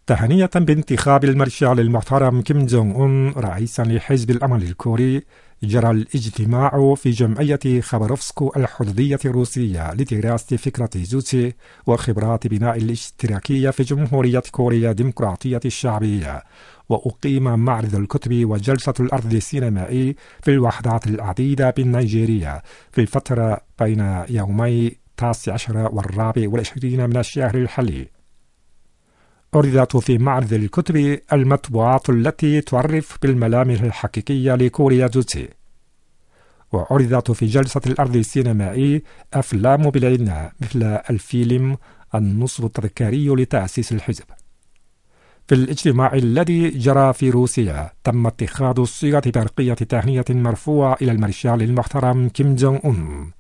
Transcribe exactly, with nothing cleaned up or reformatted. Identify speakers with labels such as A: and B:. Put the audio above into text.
A: تهنئة بانتخاب المارشال المحترم كيم جونغ أون رئيسا لحزب الأمل الكوري، جرى الاجتماع في جمعية خبروفسكو الحدودية الروسية لدراسة فكرة جوتشي وخبرات بناء الاشتراكية في جمهورية كوريا الديمقراطية الشعبية. وأقيم معرض الكتب وجلسة الأرض السينمائي في الوحدات العديدة بالنيجيريا في الفترة بين يومي التاسع عشر والرابع والعشرين من الشهر الحالي. عرضت في معرض الكتب المطبوعات التي تعرف بالملامح الحقيقية لكوريا جوتشي، وعرضت في جلسة الأرض السينمائي أفلام بالعناء مثل الفيلم النصب التذكاري لتأسيس الحزب. في الاجتماع الذي جرى في روسيا تم اتخاذ صيغة برقية تهنئة مرفوعة إلى المارشال المحترم كيم جونغ أون،